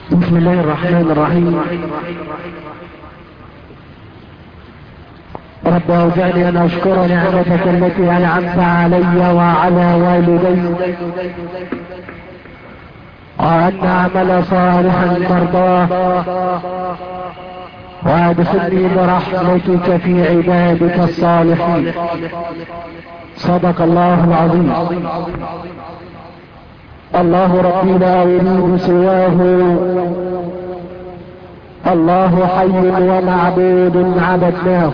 بسم الله الرحمن الرحيم. رب اوزعني ان اشكر نعمتك التي انعمت علي وعلى والدي، وان اعمل صالحا ترضاه، وادخلني برحمتك في عبادك الصالحين. صدق الله العظيم. الله ربي لا أريد سواه، الله حي ومعبود عبدناه.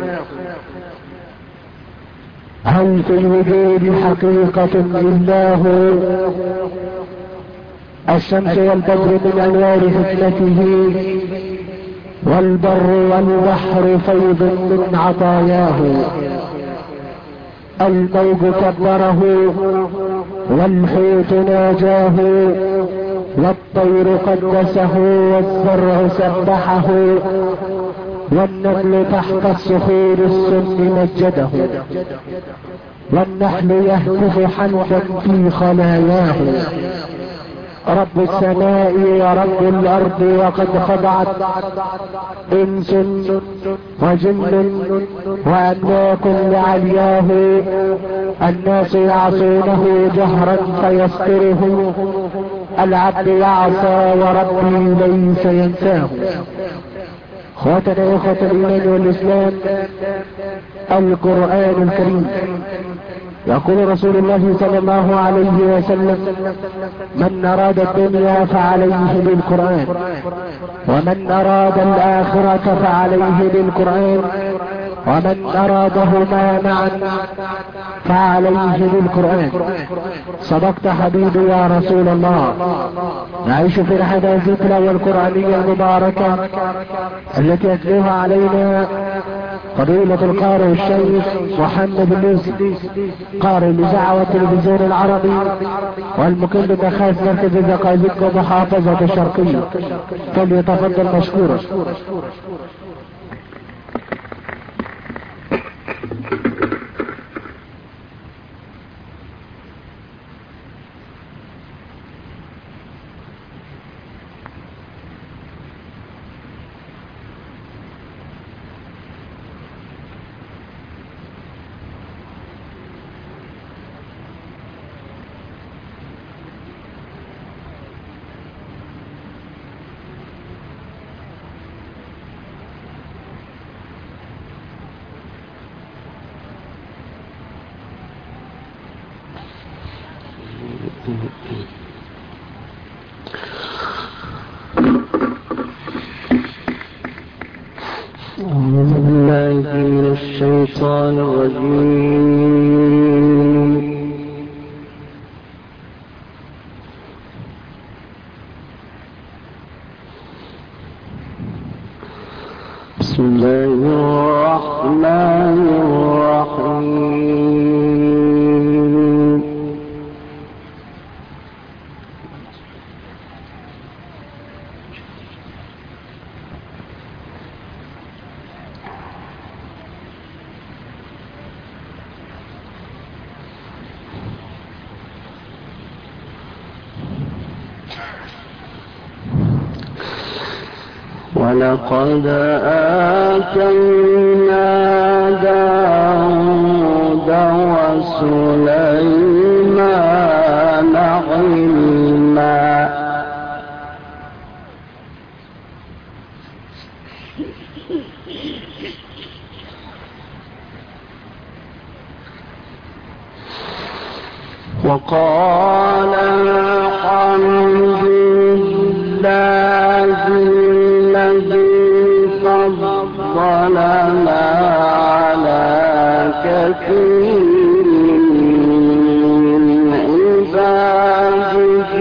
هل في الوجود حقيقة إلا هو؟ الشمس والبدر من أنوار حكمته، والبر والبحر فيض من عطاياه. الموج كبره والحوت ناجاه، والطير قدسه والزرع سبحه، والنمل تحت الصخور السن مجده، والنحل يهتف حمدا في خلاياه. رب السماء ورب الارض وقد خضعت انس وجن واملاك لعلياه. الناس يعصونه جهرا فيستره، العبد يعصى وربي ليس ينساه. اخوتنا اخوة الايمان والاسلام، القرآن الكريم يقول رسول الله صلى الله عليه وسلم: من اراد الدنيا فعليه بالقرآن، ومن اراد الاخرة فعليه بالقرآن، ومن ارادهما معا فعليه بالقرآن. صدقت حبيبي يا رسول الله. نعيش في الحياة الذكرى والقرآنية المباركة التي يتلوها علينا فضيلة القارئ الشيخ محمد اللوسي، قارئ الإذاعة والتلفزيون العربي، والمقيم بمخازن مركز الزقازيق ومحافظة الشرقية. فليتفضل مشكورا. أعوذ بالله من الشيطان الرجيم. بسم الله الرحمن الرحيم. ولقد آتينا داود وسليمان علما وقال الحمد لله الذي فضلنا على كثير من عباده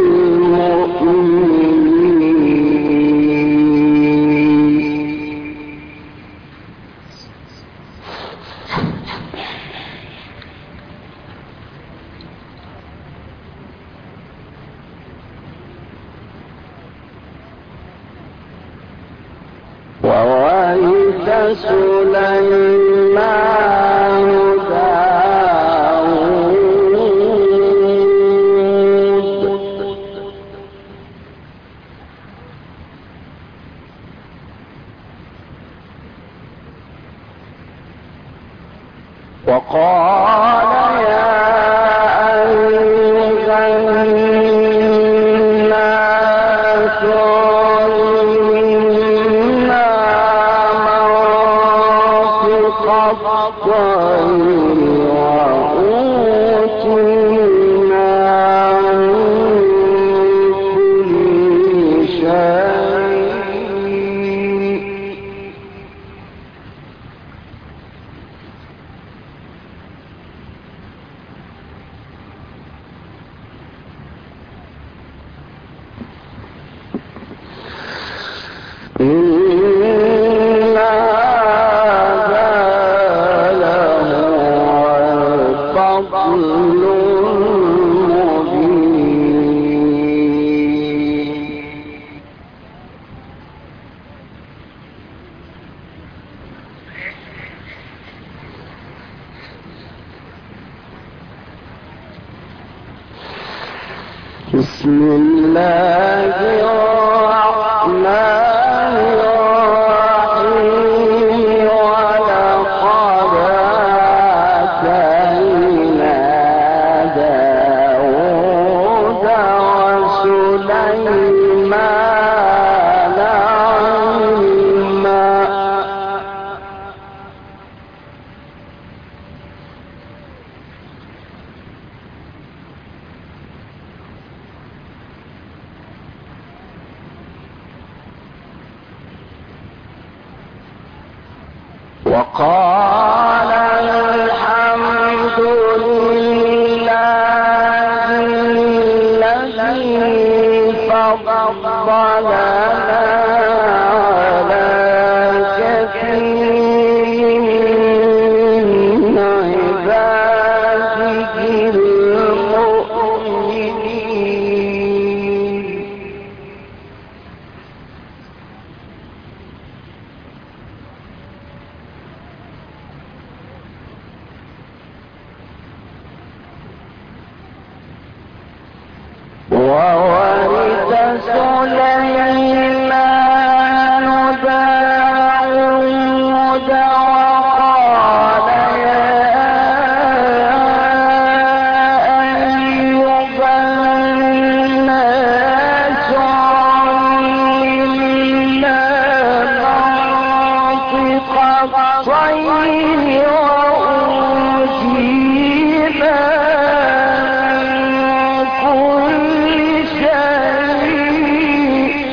المؤمنين. وورث سليمان داود بسم الله الرحمن الرحيم ولقد آتينا داود وسليمان علما وقال الحمد لله الذي فضلنا على كثير من عباده المؤمنين وورث سليمان داود وقال يا أيها الناس علمنا منطق الطير وأوتينا كل شيء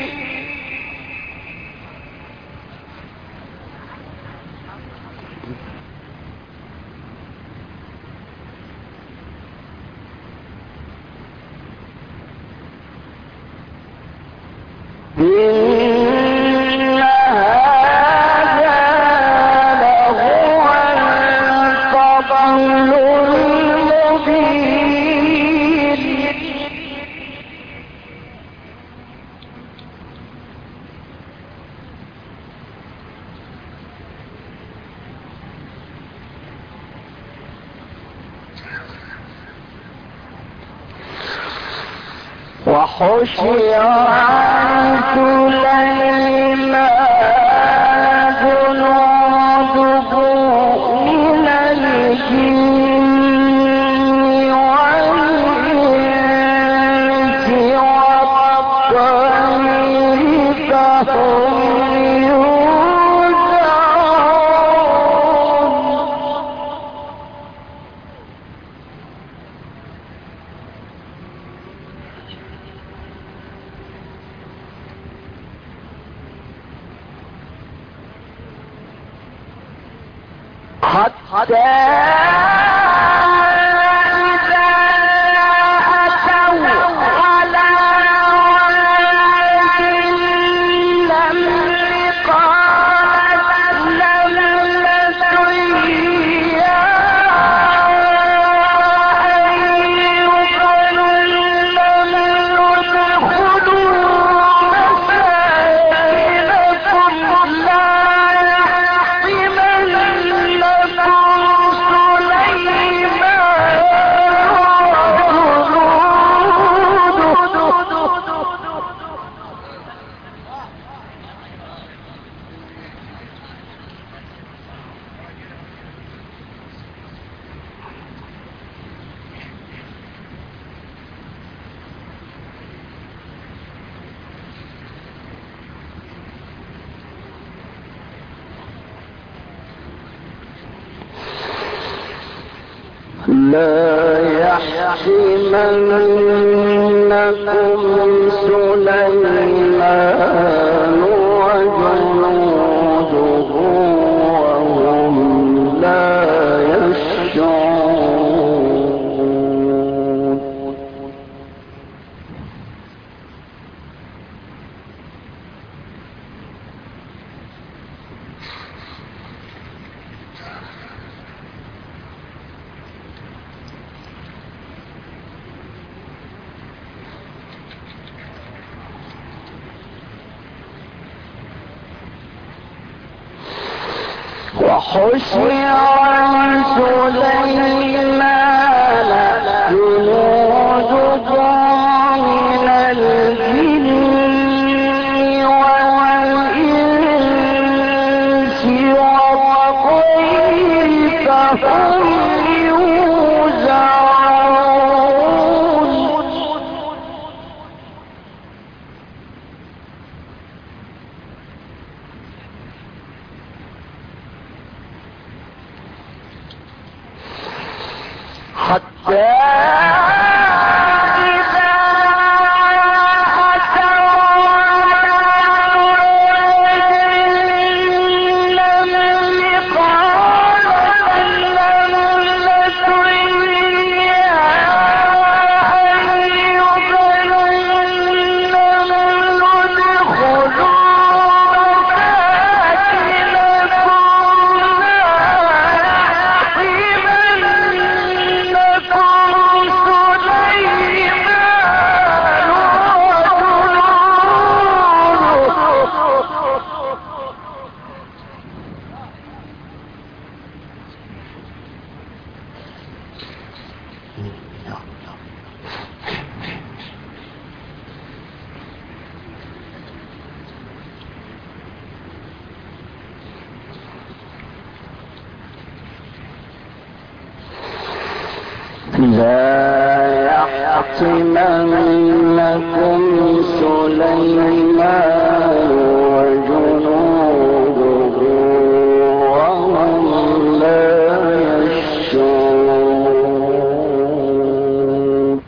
إن هذا لهو الفضل المبين وحشر عن سليمان جنوده من الجن والإنس والطير فهم يوزعون حتى إذا أتوا على واد النمل قالت نملة يا أيها النمل ادخلوا مساكنكم لا يحطمنكم سليمان وجنوده وهم لا يشعرون وحشر عن سليمان جنوده لا يحطمنكم سليمان وجنوده وهم لا يشعرون.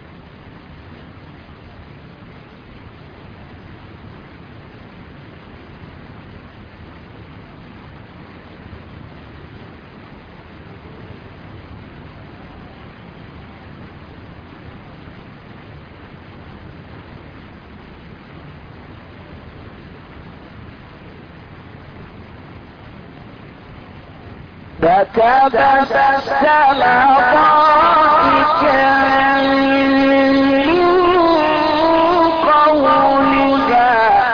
فتبسم ضاحكا من قولها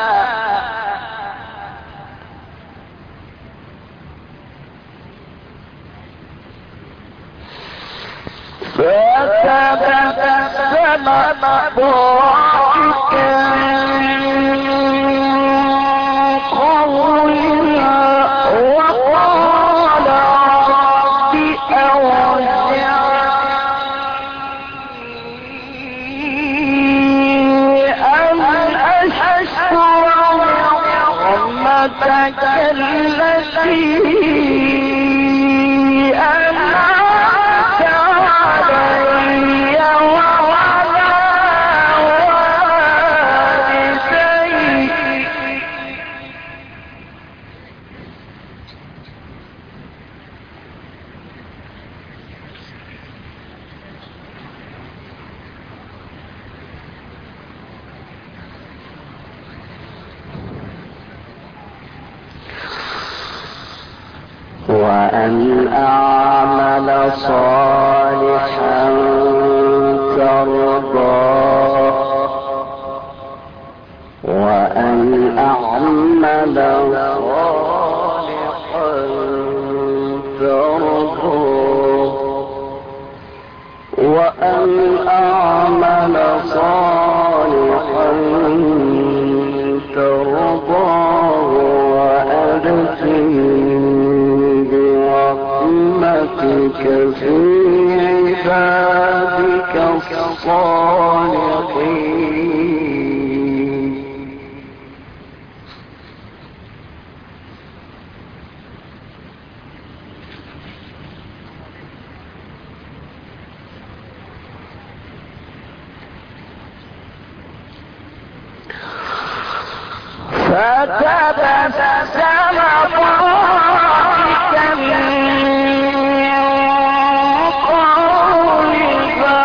التي أنعمت علي وعلى والدي وأن أعمل صالحا ترضاه وأن أعمل صالحا ترضاه وأن أعمل صالحا ترضاه وأدخلني برحمتك في عبادك الصالحين. فتبسم ضاحكا من قولها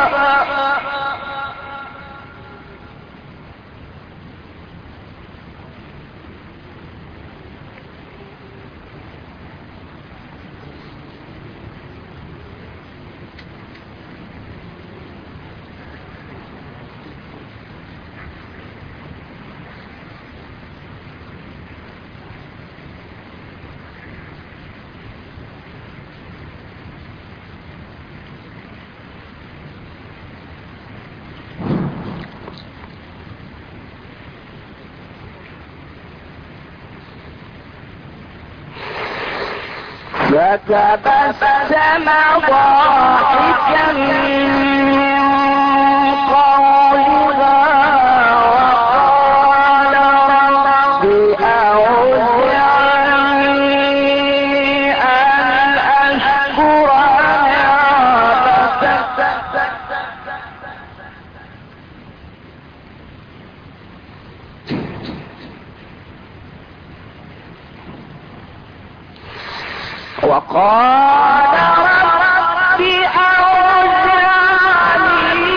فتبسم ضاحكا من قولها وقال رب أوزعني أن أشكر نعمتك وقال رب أوزعني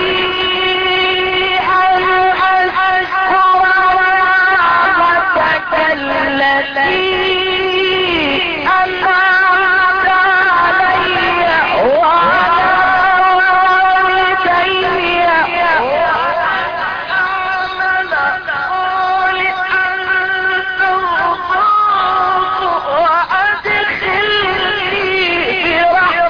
أن أشكر نعمتك التي أنعمت علي وعلى والدي وأن أعمل صالحا ترضاه وأدخلني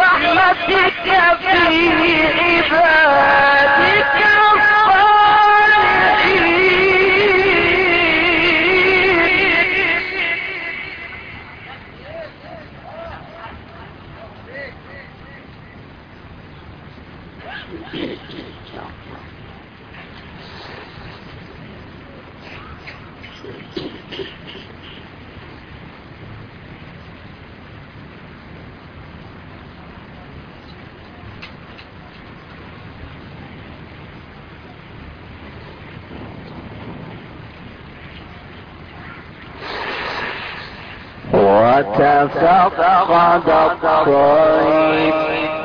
وتفقد الطير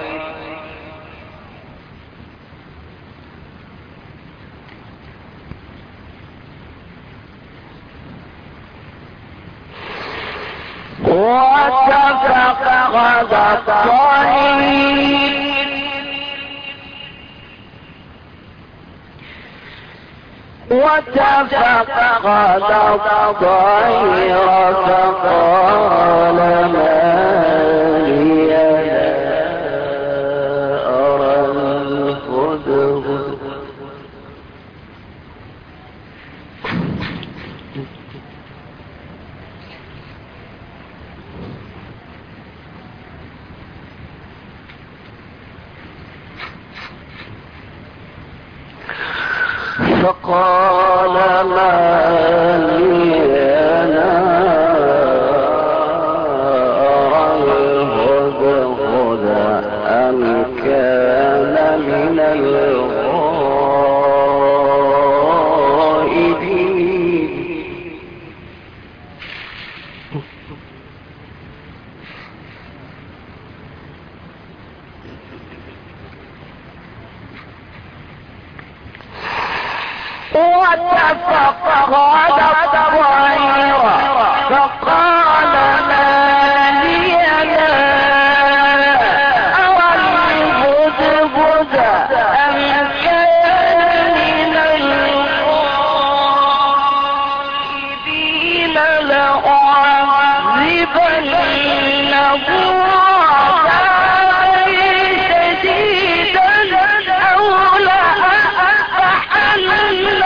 وتفقد الطير فقال ما لي لا أرى الهدهد فقال ما لي لا أرى الهدهد أم كان من الغائبين وتفقد الطير فقال ما لي لا أرى الهدهد أم كان من الغائبين لأعذبنه عذابا شديدا أو لأذبحنه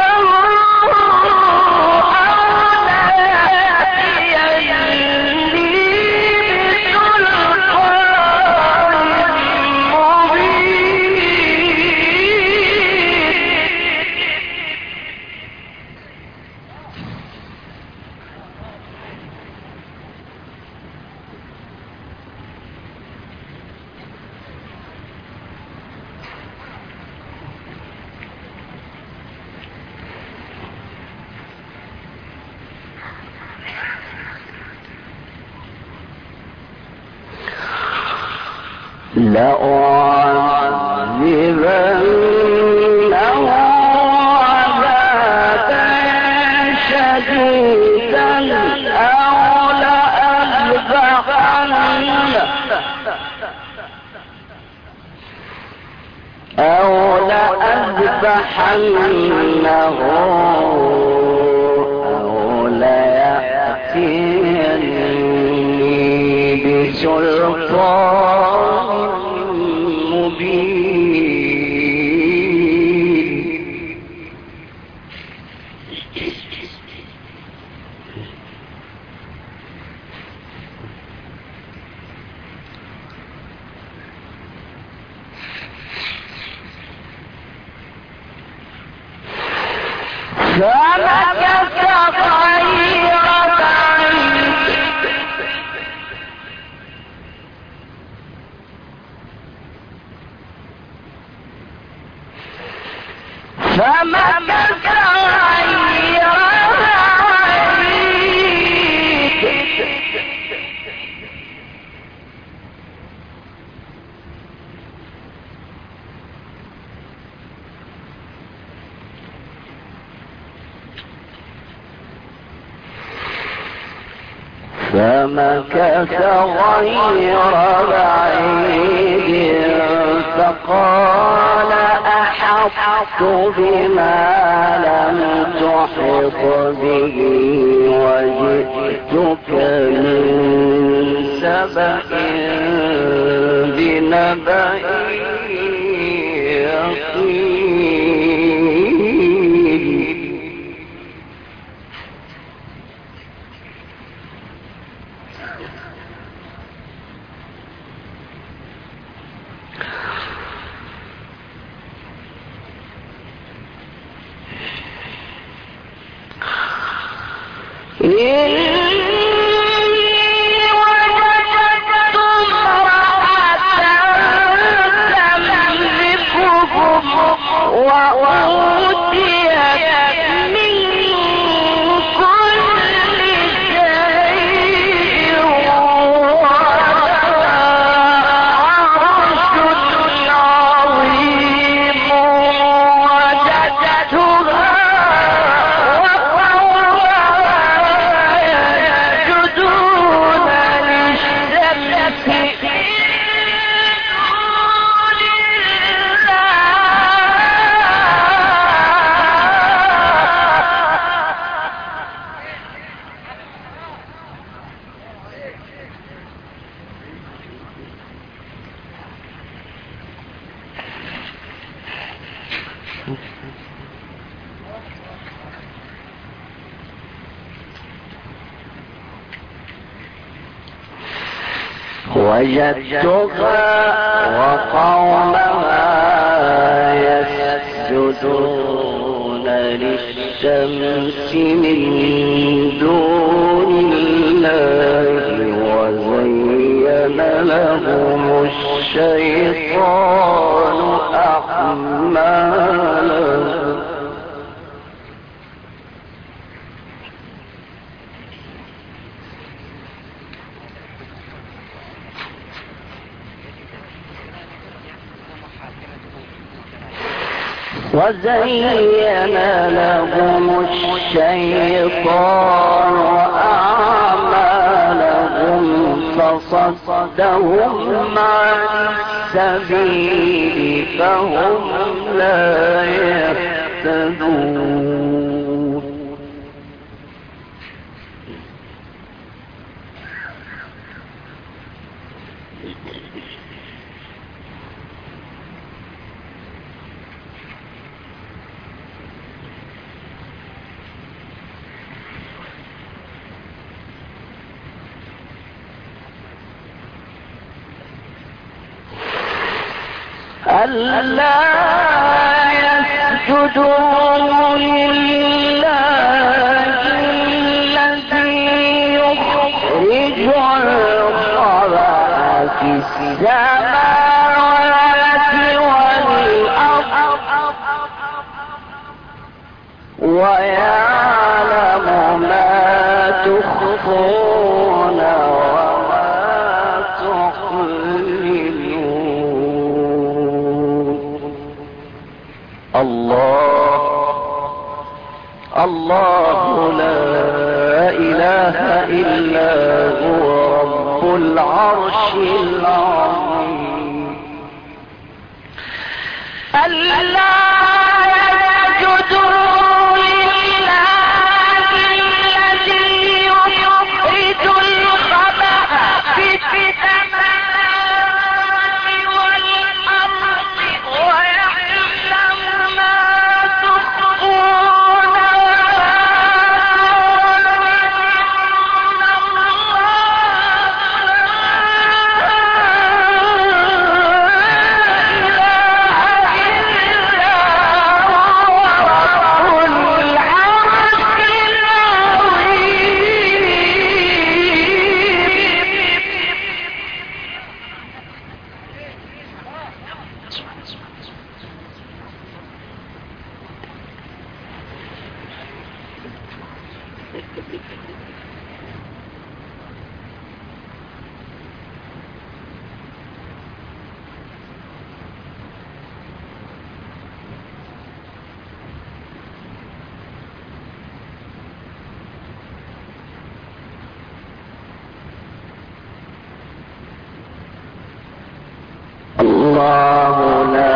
لأعذبنه عذابا شديدا أو لأذبحنه أو ليأتيني بسلطان مبين فمكث غير بعيد فمكث غير بعيد فقال أحطت بما لم تحط به وجئتك من سبأ بنبأ يقين وأوتيت من كل شيء وجدتها وقومها يسجدون للشمس من دون الله وزين لهم الشيطان أعمالهم وزين لهم الشيطان أعمالهم فصدهم عن السبيل فهم لا يهتدون ألا يسجدوا لله الذي يخرج الخبأ في السماوات والأرض ويعلم ما تخفون وما تعلنون. الله لا إله إلا هو رب العرش العظيم. ألا يسجدوا لله الذي يخرج الخبأ في السماوات والأرض ويعلم ما تخفون الله لا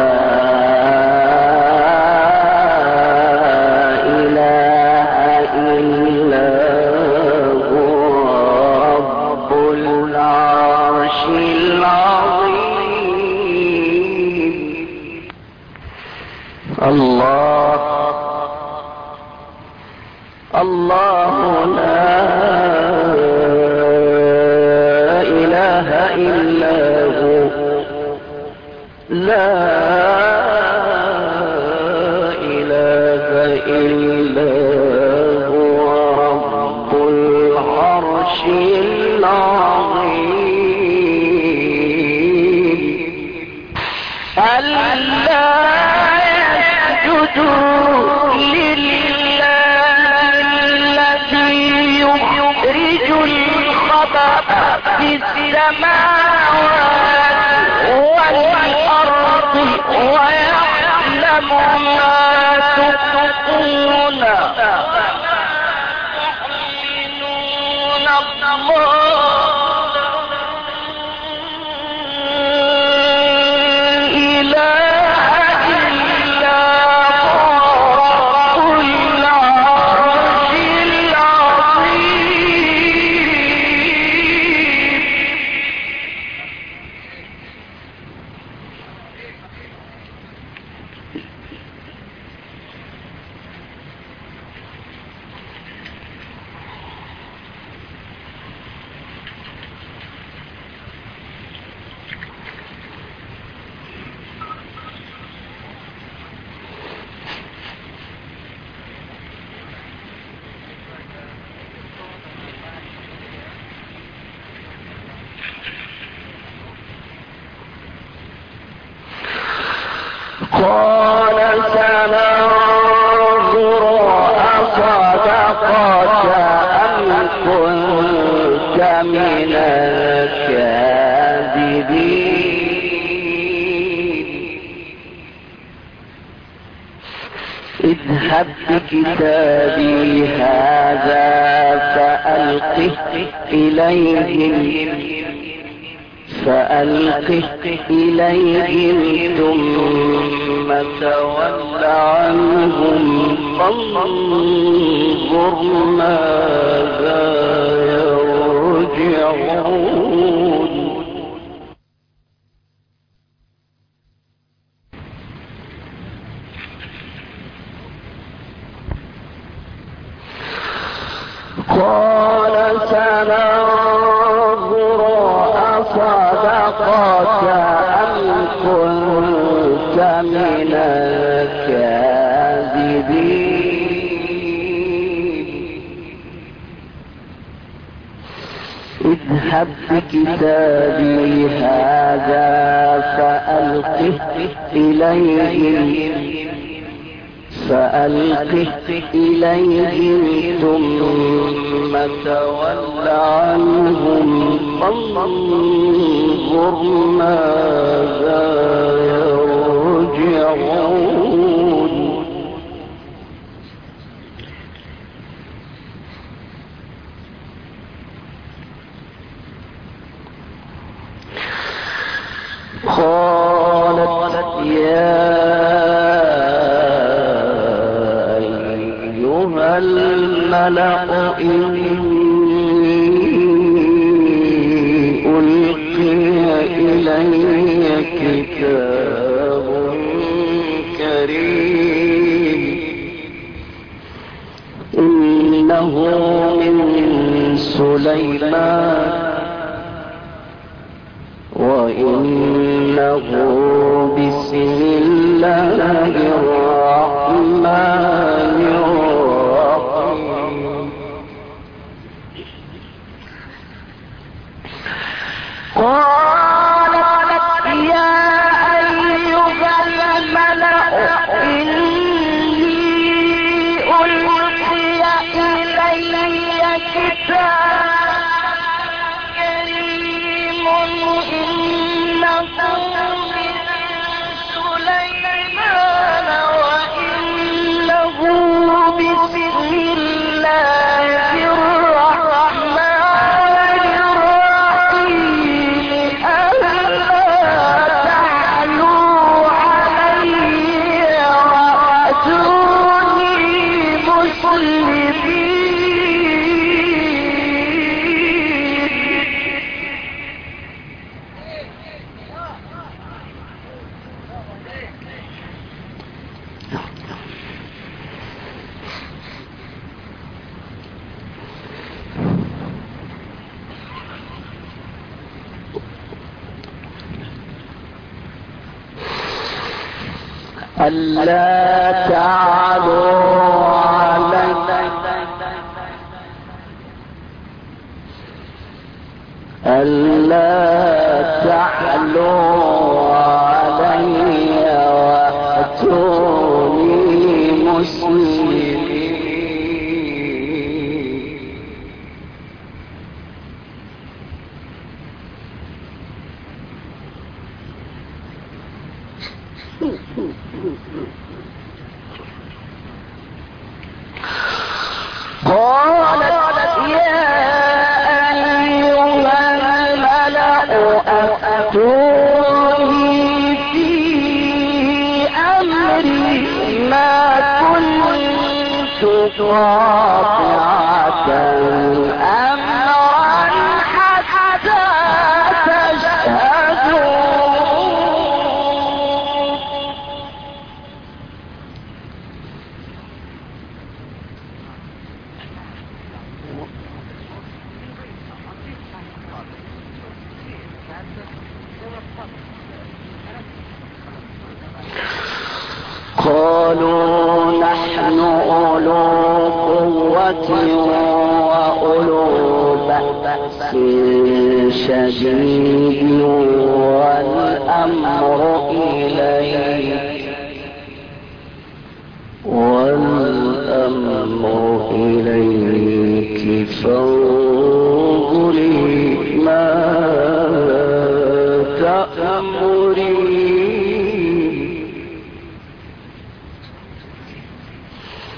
إله إلا هو رب العرش العظيم. الله لا إله إلا هو لا إله إلا هو رب العرش العظيم. ألا يسجدوا لله الذي يخرج الخبأ في السماوات والأرض ويعلم ما تخفون وتعلنون. اذهب بكتابي هذا فألقه إليهم ثم تول عنهم فانظر ماذا يرجعون. قال سننظر أصدقت أم كنت من الكاذبين اذهب بكتابي هذا فألقه إليهم ثم تول عنهم فانظر ماذا يرجعون. قالت يا الملأ إني ألقي إلي كتاب كريم إنه من سليمان وإنه بسم الله الرحمن الرحيم. قالت يا أيها الملأ إني ألقي إلي كتاب كريم إنه من سليمان وإنه بسم الله الرحمن الرحيم ألا تعلوا علي وأتوني مسلمين. ألا تعلوا علي وأتوني مسلمين. قالت يا أيها الملأ أفتوني في أمري ما كنت قاطعة أمرا حتى تشهدون. قالوا نحن أولو قوة وأولو بأس شديد والأمر إليك فانظري ما تأمرين.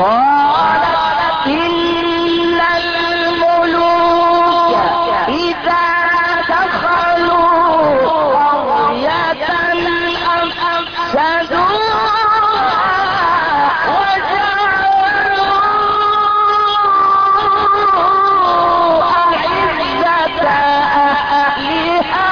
قالت إن الملوك إذا دخلوا قرية أفسدوها وجعلوا أعزة أهلها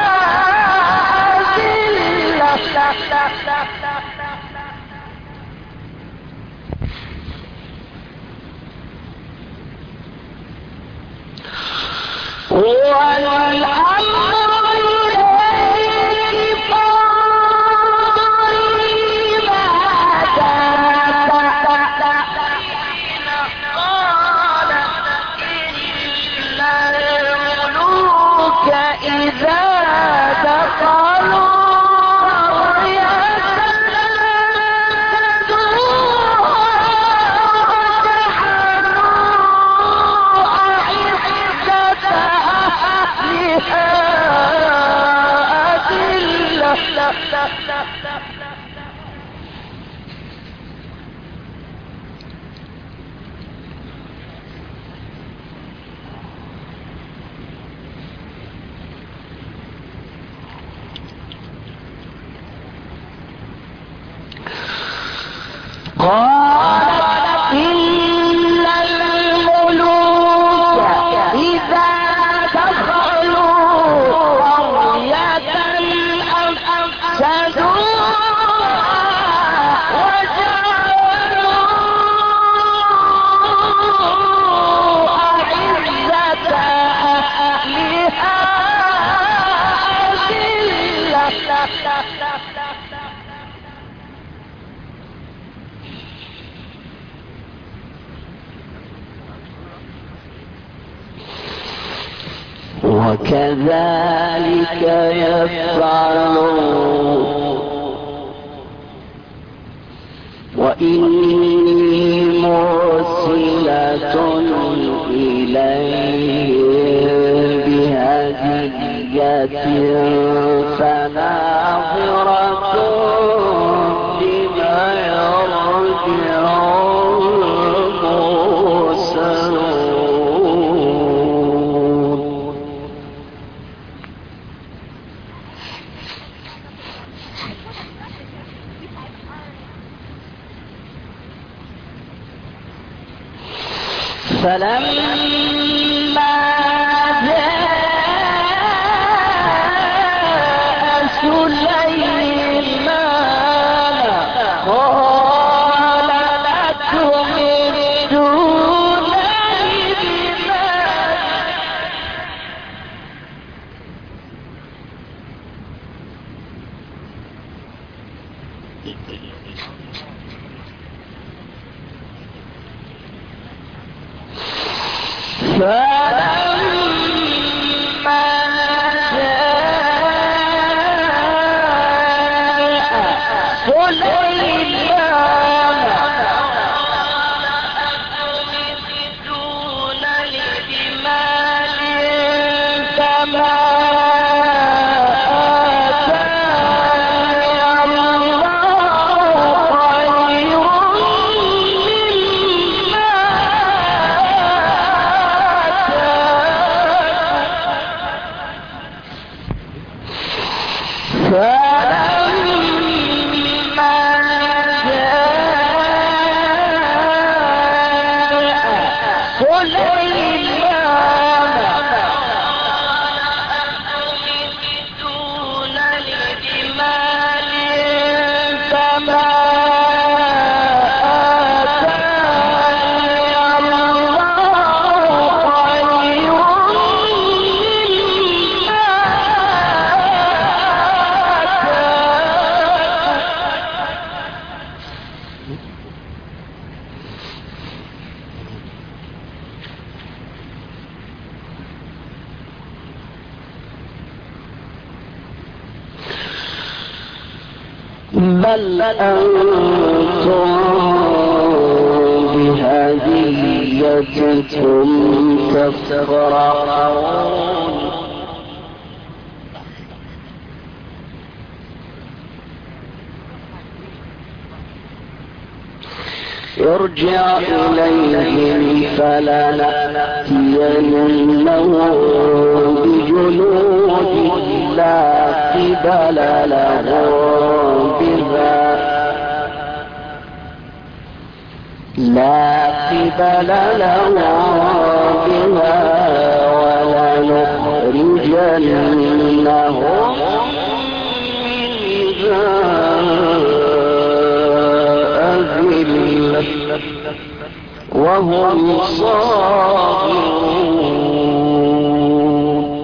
والأمر إليك فانظري ماذا تأتين. قالت إن الملوك إذا دخلوا قالت إن الملوك إذا دخلوا قرية أفسدوها وجعلوا أعزة أهلها أذلة. وكذلك يفعلون وإني مرسلة إليهم بهدية فناظرة بما يرجع فلما جاء سليمان قال أتمدونني بمال فلما جاء سليمان أتمدونني بمال كما بل أنتم بهديتكم تفرحون ارجع إليهم فلنأتينهم بجنود لا قبل لهم بها ولنخرجنهم منها أذلة وهم صاغرون.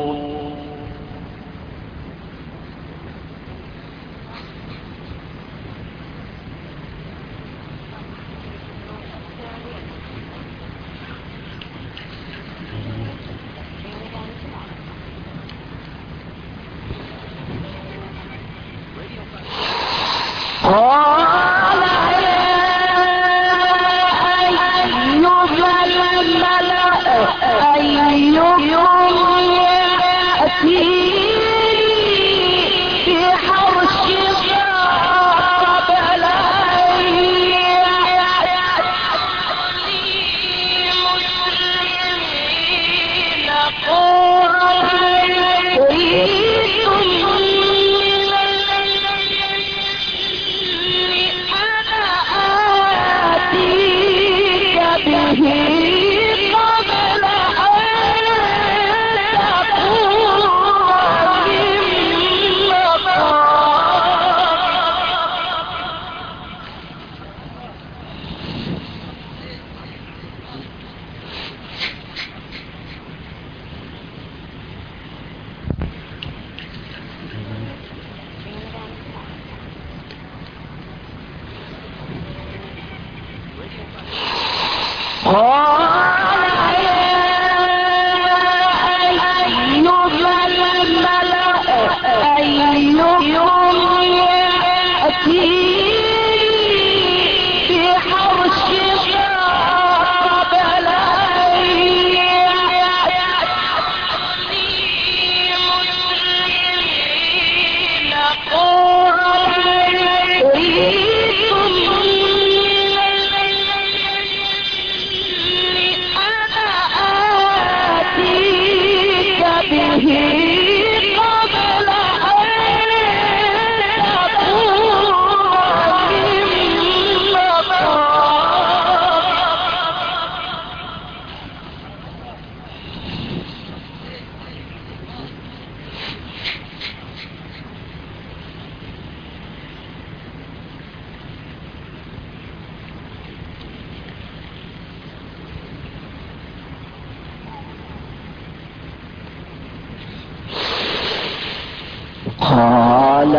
قال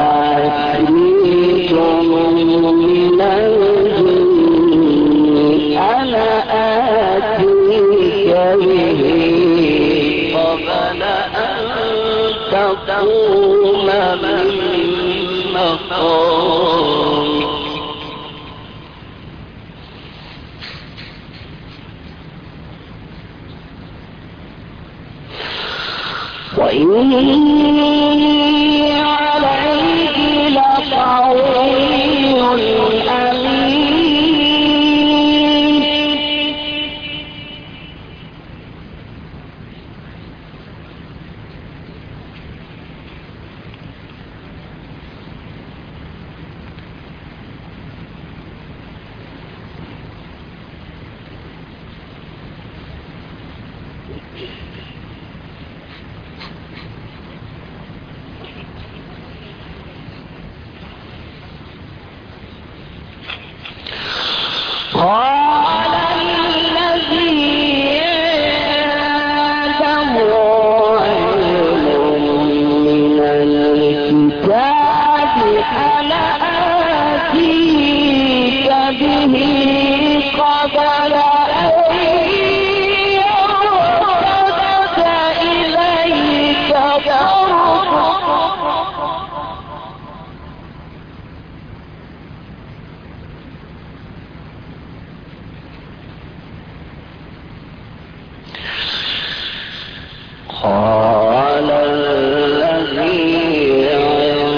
عفريت من الجن أنا آتيك به قبل أن تقوم من مقامك وإني عليك لقوي أمين. قال الذي عنده علم من الكتاب أنا آتيك به قبل أن يرتد إليك طرفك قال الذي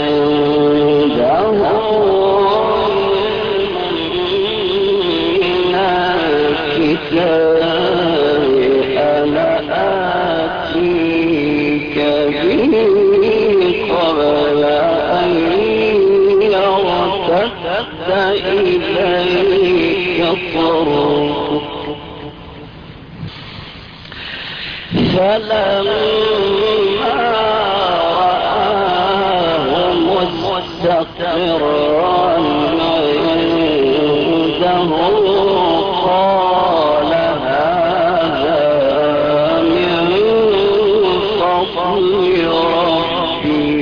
عنده من الكتاب أنا آتيك به قبل أن يرتد إليك طرفك فلما رآه مستقرا عنده قال هذا من فضل ربي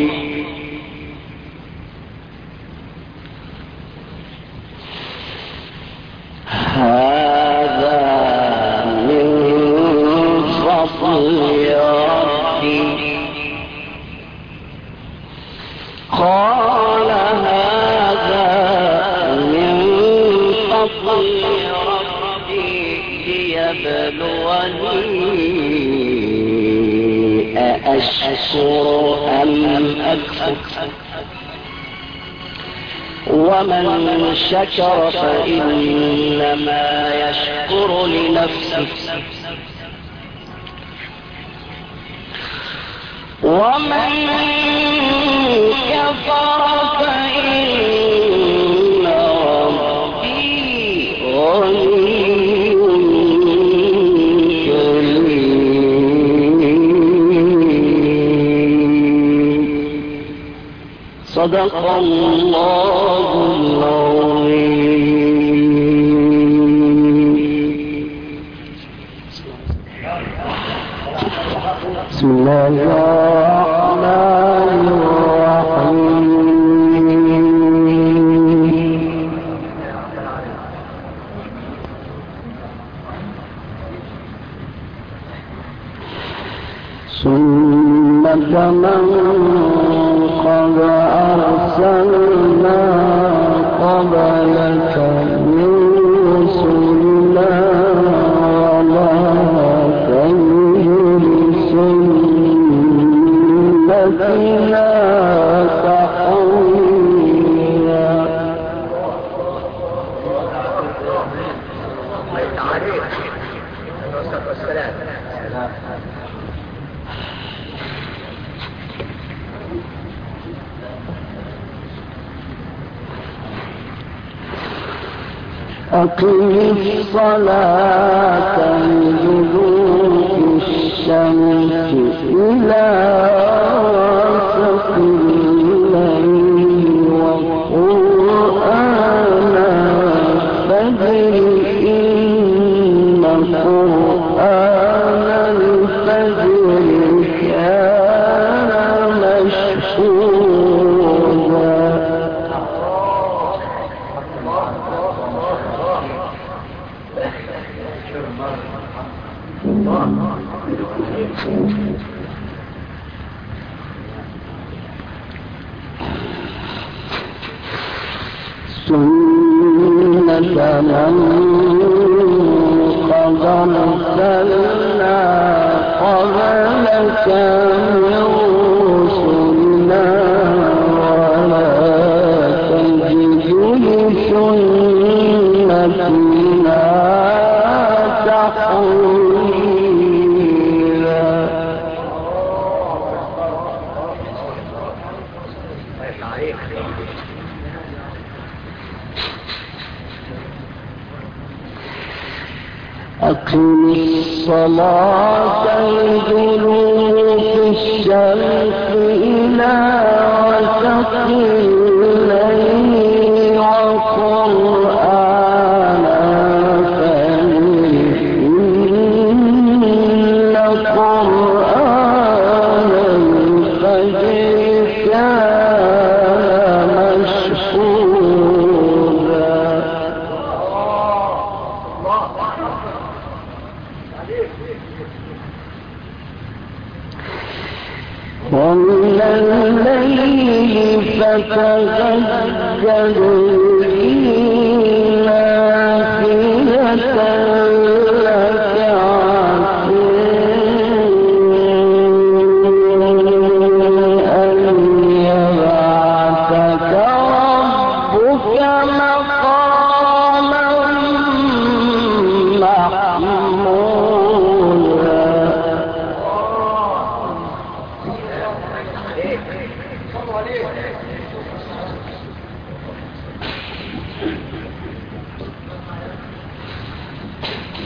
هذا من فضل ربي قال هذا من فضل ربي ليبلوني أأشكر أم أكفر ومن شكر فإنما يشكر لنفسه ومن كفر فإن ربي غني كريم صدق الله العظيم. بسم الله الرحمن الرحيم. سنة من قد أرسلنا قبلك من رسلنا ولا تجد سنتنا تحويلا. أقم الصلاة لدلوك الشمس إلى غسق الليل وقرآن الفجر إن قرآن الفجر كان مشهودا. سنة من قد أرسلنا قبلك من رسلنا ولا تجد لسنتنا تحويلا. أقم الصلاة لدلوك الشمس إلى غسق الليل وقرآن الفجر إن قرآن الفجر كان مشهودا. ومن الليل فتهجد به نافلة لك عسى أن يبعثك ربك مقاما محمودا.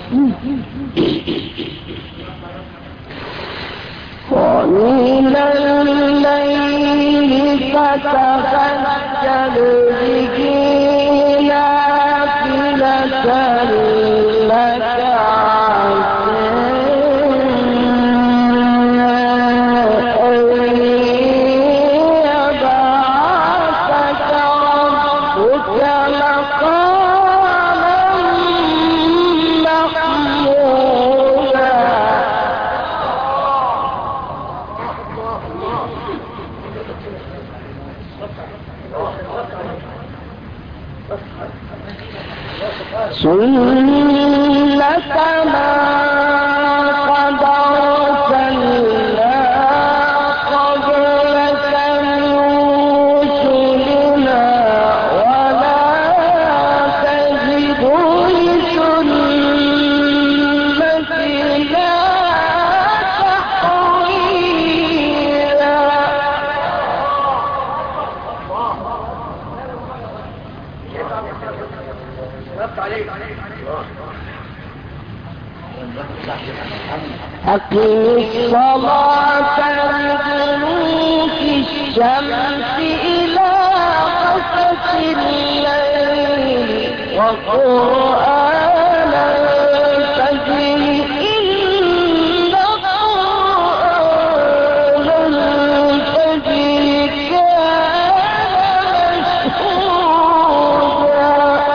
ومن الليل فتهجد به نافلة لك سنة ما قد أرسلنا قبلك من رسلنا ولا تجد لسنتنا تحويلا. أقم الصلاة لدلوك الشمس إلى غسق الليل وقرآن الفجر إن قرآن الفجر كان مشهودا.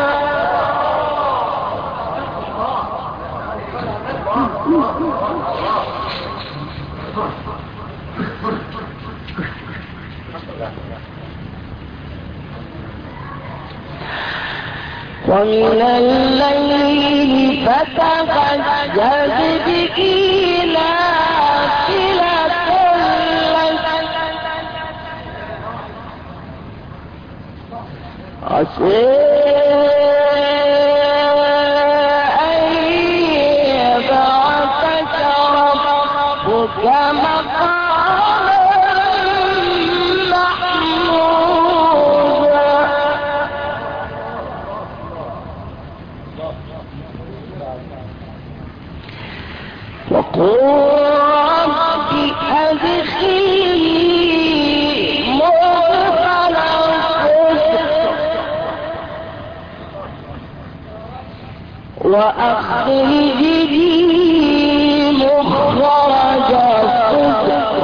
ومن الليل فتهجد به نافلة لك عسى أن يبعثك ربك مقاما محمودا. وقل رب أدخلني مدخل صدق وأخرجني مخرج صدق.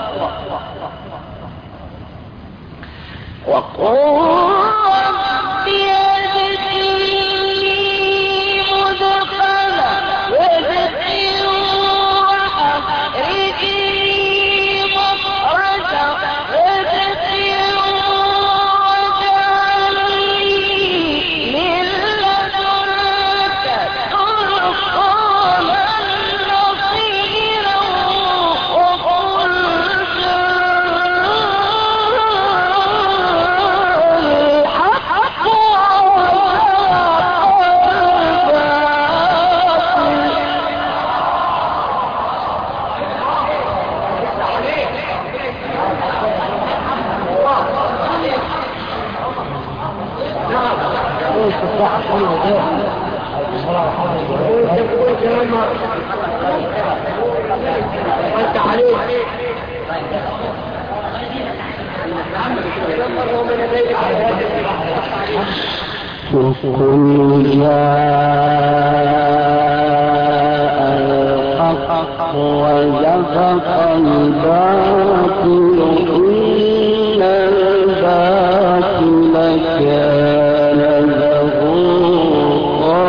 وقل رب أدخلني مدخل صدق وأخرجني مخرج صدق واجعلني من لدنك سلطانا نصيرا وقل الحق قل جاء الحق وزهق الباطل إن الباطل كان زهوقا.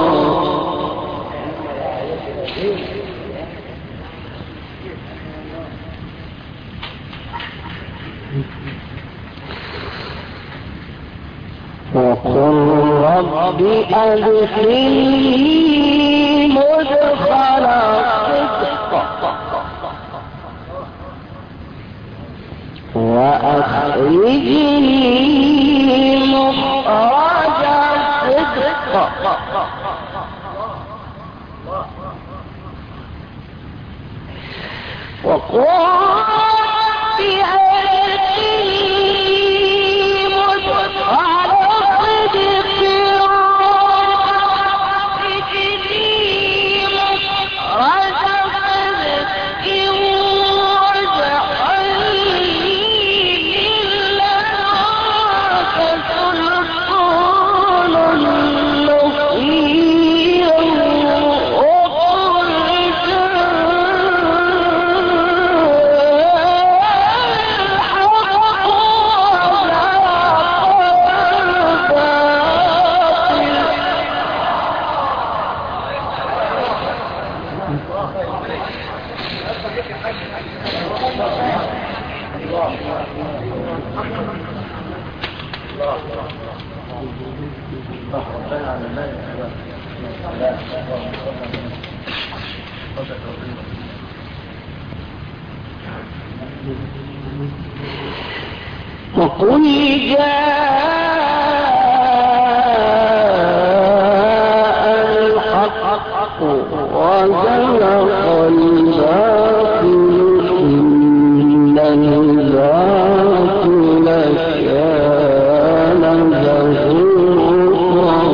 وقل رب أدخلني مدخل صدق وأخرجني مخرج صدق. وقل رب أدخلني مدخل صدق وأخرجني وقل جاء الحق وزهق الباطل إن الباطل كان زهوقا.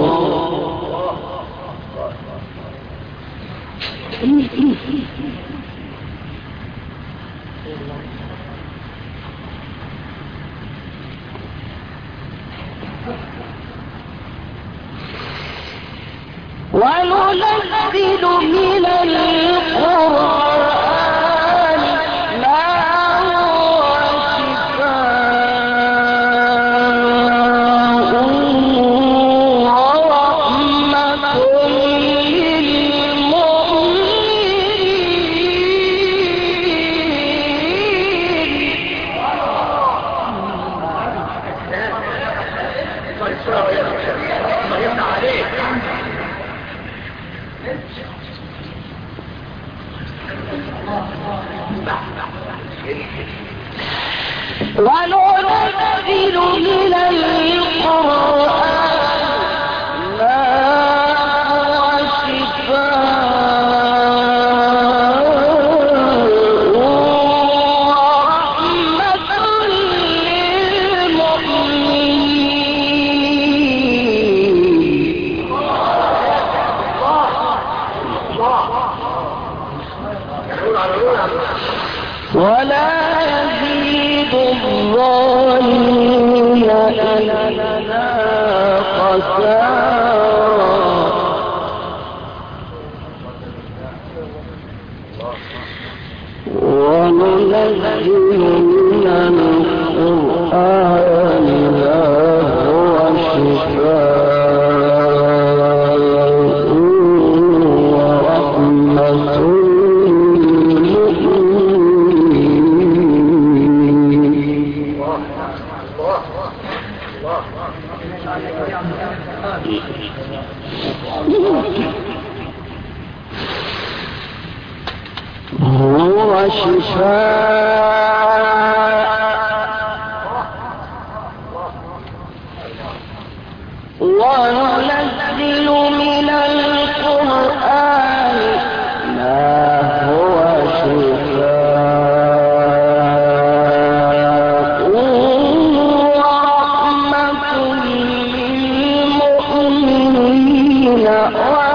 وننزل من القرآن ما هو شفاء ورحمة وننزل من القرآن ما هو شفاء ورحمة للمؤمنين ولا يزيد الظالمين إلا خسارا. وننزل من القرآن ما هو شفاء ورحمة هو شفاء وننزل من القرآن ما هو شفاء ورحمة للمؤمنين